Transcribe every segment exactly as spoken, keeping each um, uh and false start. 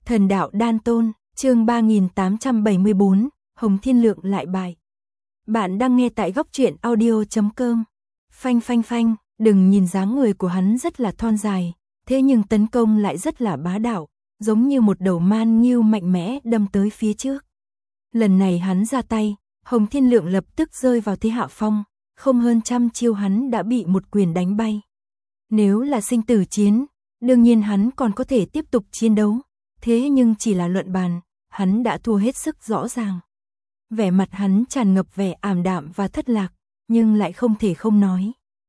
Thần đạo đan tôn, chương ba nghìn tám trăm bảy mươi bốn, Hồng Thiên Lượng lại bài. Bạn đang nghe tại góc truyện audio chấm com. Phanh phanh phanh, đừng nhìn dáng người của hắn rất là thon dài, thế nhưng tấn công lại rất là bá đạo, giống như một đầu man nghiêu mạnh mẽ đâm tới phía trước. Lần này hắn ra tay, Hồng Thiên Lượng lập tức rơi vào thế hạ phong, không hơn trăm chiêu hắn đã bị một quyền đánh bay. Nếu là sinh tử chiến, đương nhiên hắn còn có thể tiếp tục chiến đấu, thế nhưng chỉ là luận bàn, hắn đã thua hết sức rõ ràng. Vẻ mặt hắn tràn ngập vẻ ảm đạm và thất lạc, nhưng lại không thể không nói.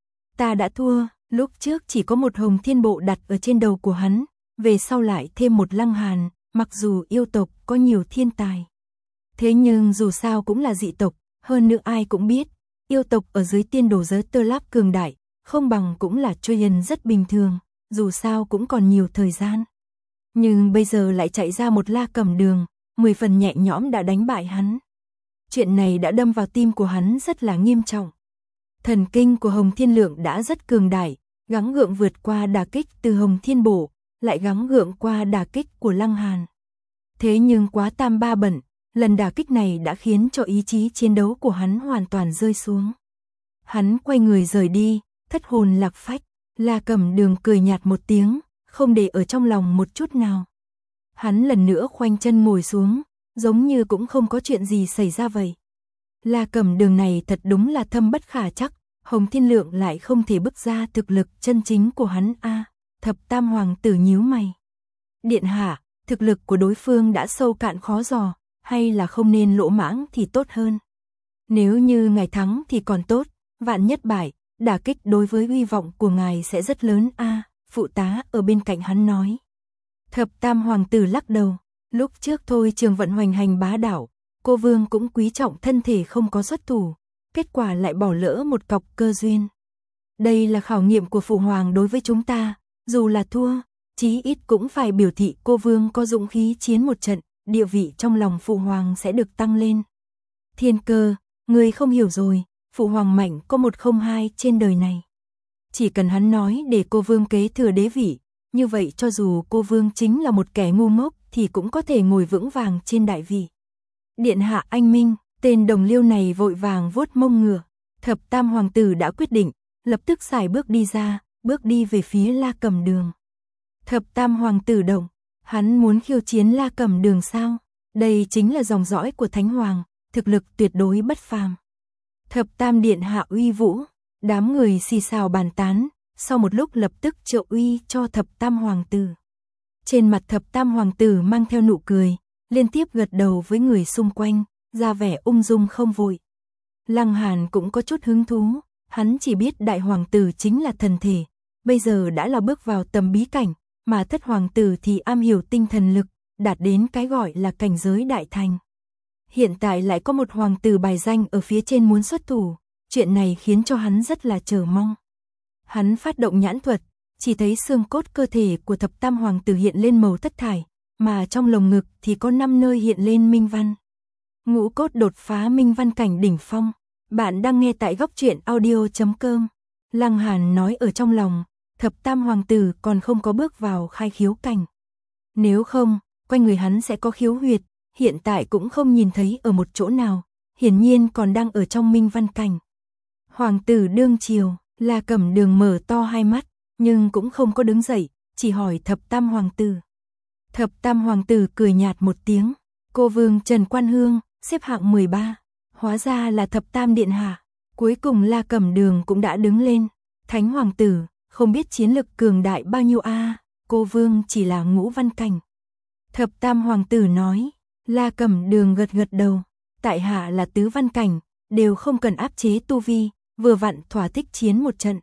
Ta đã thua, lúc trước chỉ có một Hồng Thiên Bộ đặt ở trên đầu của hắn, về sau lại thêm một Lăng Hàn, mặc dù yêu tộc có nhiều thiên tài. Thế nhưng dù sao cũng là dị tộc, hơn nữa ai cũng biết, yêu tộc ở dưới tiên đồ giới tơ láp cường đại, không bằng cũng là Troyan rất bình thường, dù sao cũng còn nhiều thời gian. Nhưng bây giờ lại chạy ra một La Cẩm Đường, mười phần nhẹ nhõm đã đánh bại hắn. Chuyện này đã đâm vào tim của hắn rất là nghiêm trọng. Thần kinh của Hồng Thiên Lượng đã rất cường đại, gắng gượng vượt qua đả kích từ Hồng Thiên Bộ, lại gắng gượng qua đả kích của Lăng Hàn. Thế nhưng quá tam ba bận, lần đả kích này đã khiến cho ý chí chiến đấu của hắn hoàn toàn rơi xuống. Hắn quay người rời đi, thất hồn lạc phách. La Cẩm Đường cười nhạt một tiếng, không để ở trong lòng một chút nào. Hắn lần nữa khoanh chân ngồi xuống, giống như cũng không có chuyện gì xảy ra vậy. La Cẩm Đường này thật đúng là thâm bất khả chắc, Hồng Thiên Lượng lại không thể bức ra thực lực chân chính của hắn a. À, Thập Tam Hoàng tử nhíu mày. Điện hạ, thực lực của đối phương đã sâu cạn khó dò, hay là không nên lỗ mãng thì tốt hơn. Nếu như ngài thắng thì còn tốt, vạn nhất bại, đả kích đối với uy vọng của ngài sẽ rất lớn a. À, phụ tá ở bên cạnh hắn nói. Thập Tam Hoàng tử lắc đầu, lúc trước thôi Trường Vận hoành hành bá đạo, cô vương cũng quý trọng thân thể không có xuất thủ, kết quả lại bỏ lỡ một cọc cơ duyên. Đây là khảo nghiệm của phụ hoàng đối với chúng ta, dù là thua, chí ít cũng phải biểu thị cô vương có dũng khí chiến một trận, địa vị trong lòng phụ hoàng sẽ được tăng lên. Thiên Cơ, người không hiểu rồi, phụ hoàng mạnh có một không hai trên đời này. Chỉ cần hắn nói để cô vương kế thừa đế vị, như vậy cho dù cô vương chính là một kẻ ngu ngốc thì cũng có thể ngồi vững vàng trên đại vị. Điện hạ anh minh, tên đồng liêu này vội vàng vuốt mông ngựa. Thập Tam Hoàng tử đã quyết định, lập tức xài bước đi ra, bước đi về phía La Cẩm Đường. Thập Tam Hoàng tử động, hắn muốn khiêu chiến La Cẩm Đường sao? Đây chính là dòng dõi của Thánh Hoàng, thực lực tuyệt đối bất phàm. Thập Tam điện hạ uy vũ, đám người xì xào bàn tán, sau một lúc lập tức triệu uy cho Thập Tam Hoàng tử. Trên mặt Thập Tam Hoàng tử mang theo nụ cười, liên tiếp gật đầu với người xung quanh, ra vẻ ung dung không vội. Lăng Hàn cũng có chút hứng thú, hắn chỉ biết đại hoàng tử chính là thần thể, bây giờ đã là bước vào tầm bí cảnh, mà thất hoàng tử thì am hiểu tinh thần lực, đạt đến cái gọi là cảnh giới đại thành. Hiện tại lại có một hoàng tử bài danh ở phía trên muốn xuất thủ, chuyện này khiến cho hắn rất là chờ mong. Hắn phát động nhãn thuật, chỉ thấy xương cốt cơ thể của Thập Tam Hoàng tử hiện lên màu thất thải, mà trong lồng ngực thì có năm nơi hiện lên minh văn. Ngũ cốt đột phá minh văn cảnh đỉnh phong. Bạn đang nghe tại góc truyện audio chấm com. Lăng Hàn nói ở trong lòng, Thập Tam Hoàng tử còn không có bước vào khai khiếu cảnh. Nếu không, quanh người hắn sẽ có khiếu huyệt, hiện tại cũng không nhìn thấy ở một chỗ nào, hiển nhiên còn đang ở trong minh văn cảnh. Hoàng tử đương triều, La Cẩm Đường mở to hai mắt, nhưng cũng không có đứng dậy, chỉ hỏi Thập Tam Hoàng tử. Thập Tam Hoàng tử cười nhạt một tiếng, cô vương Trần Quan Hương, xếp hạng mười ba, hóa ra là Thập Tam điện hạ. Cuối cùng La Cẩm Đường cũng đã đứng lên. Thánh Hoàng tử, không biết chiến lực cường đại bao nhiêu a, à, cô vương chỉ là ngũ văn cảnh. Thập Tam Hoàng tử nói. La Cẩm Đường gật gật đầu, tại hạ là tứ văn cảnh, đều không cần áp chế tu vi, vừa vặn thỏa thích chiến một trận.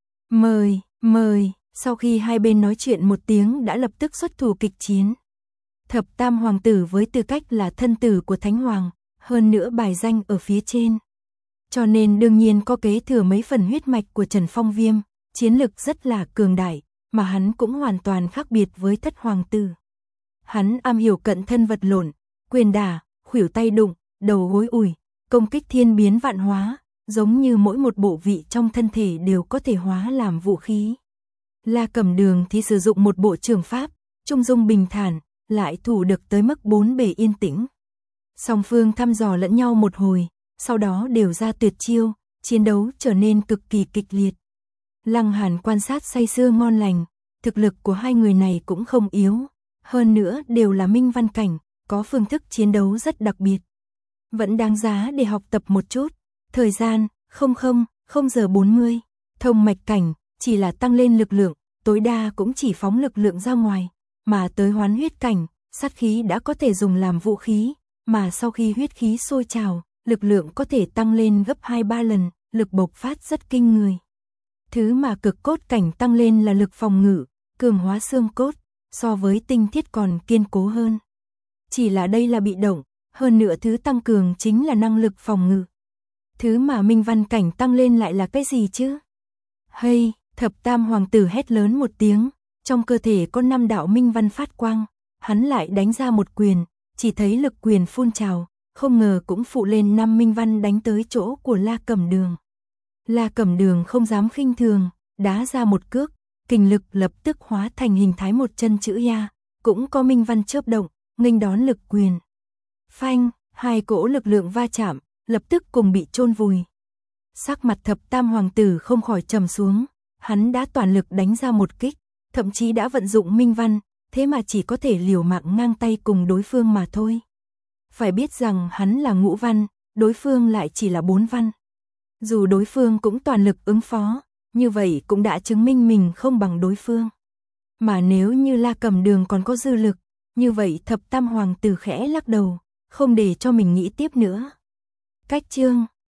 Mời, mời, sau khi hai bên nói chuyện một tiếng đã lập tức xuất thủ kịch chiến. Thập Tam Hoàng tử với tư cách là thân tử của Thánh Hoàng, hơn nữa bài danh ở phía trên. Cho nên đương nhiên có kế thừa mấy phần huyết mạch của Trần Phong Viêm, chiến lực rất là cường đại, mà hắn cũng hoàn toàn khác biệt với thất hoàng tử. Hắn am hiểu cận thân vật lộn, quyền đả, khuỷu tay đụng, đầu gối ủi, công kích thiên biến vạn hóa, giống như mỗi một bộ vị trong thân thể đều có thể hóa làm vũ khí. La Cẩm Đường thì sử dụng một bộ trường pháp, trung dung bình thản, lại thủ được tới mức bốn bề yên tĩnh. Song phương thăm dò lẫn nhau một hồi, sau đó đều ra tuyệt chiêu, chiến đấu trở nên cực kỳ kịch liệt. Lăng Hàn quan sát say sưa ngon lành, thực lực của hai người này cũng không yếu, hơn nữa đều là minh văn cảnh, có phương thức chiến đấu rất đặc biệt. Vẫn đáng giá để học tập một chút. Thời gian, không không, không giờ bốn mươi, thông mạch cảnh, chỉ là tăng lên lực lượng, tối đa cũng chỉ phóng lực lượng ra ngoài, mà tới hoán huyết cảnh, sát khí đã có thể dùng làm vũ khí, mà sau khi huyết khí sôi trào, lực lượng có thể tăng lên gấp hai ba lần, lực bộc phát rất kinh người. Thứ mà cực cốt cảnh tăng lên là lực phòng ngự, cường hóa xương cốt, so với tinh thiết còn kiên cố hơn. Chỉ là đây là bị động, hơn nữa thứ tăng cường chính là năng lực phòng ngự. Thứ mà minh văn cảnh tăng lên lại là cái gì chứ? Hay, thập tam hoàng tử hét lớn một tiếng, trong cơ thể có năm đạo minh văn phát quang, hắn lại đánh ra một quyền, chỉ thấy lực quyền phun trào, không ngờ cũng phụ lên năm minh văn đánh tới chỗ của La Cẩm Đường. La Cẩm Đường không dám khinh thường, đá ra một cước, kình lực lập tức hóa thành hình thái một chân chữ Ya, cũng có minh văn chớp động, nghênh đón lực quyền. Phanh, hai cỗ lực lượng va chạm, lập tức cùng bị chôn vùi. Sắc mặt thập tam hoàng tử không khỏi trầm xuống, hắn đã toàn lực đánh ra một kích, thậm chí đã vận dụng minh văn, thế mà chỉ có thể liều mạng ngang tay cùng đối phương mà thôi. Phải biết rằng hắn là ngũ văn, đối phương lại chỉ là bốn văn. Dù đối phương cũng toàn lực ứng phó, như vậy cũng đã chứng minh mình không bằng đối phương. Mà nếu như La Cẩm Đường còn có dư lực, như vậy thập tam hoàng tử khẽ lắc đầu, không để cho mình nghĩ tiếp nữa. Cách chương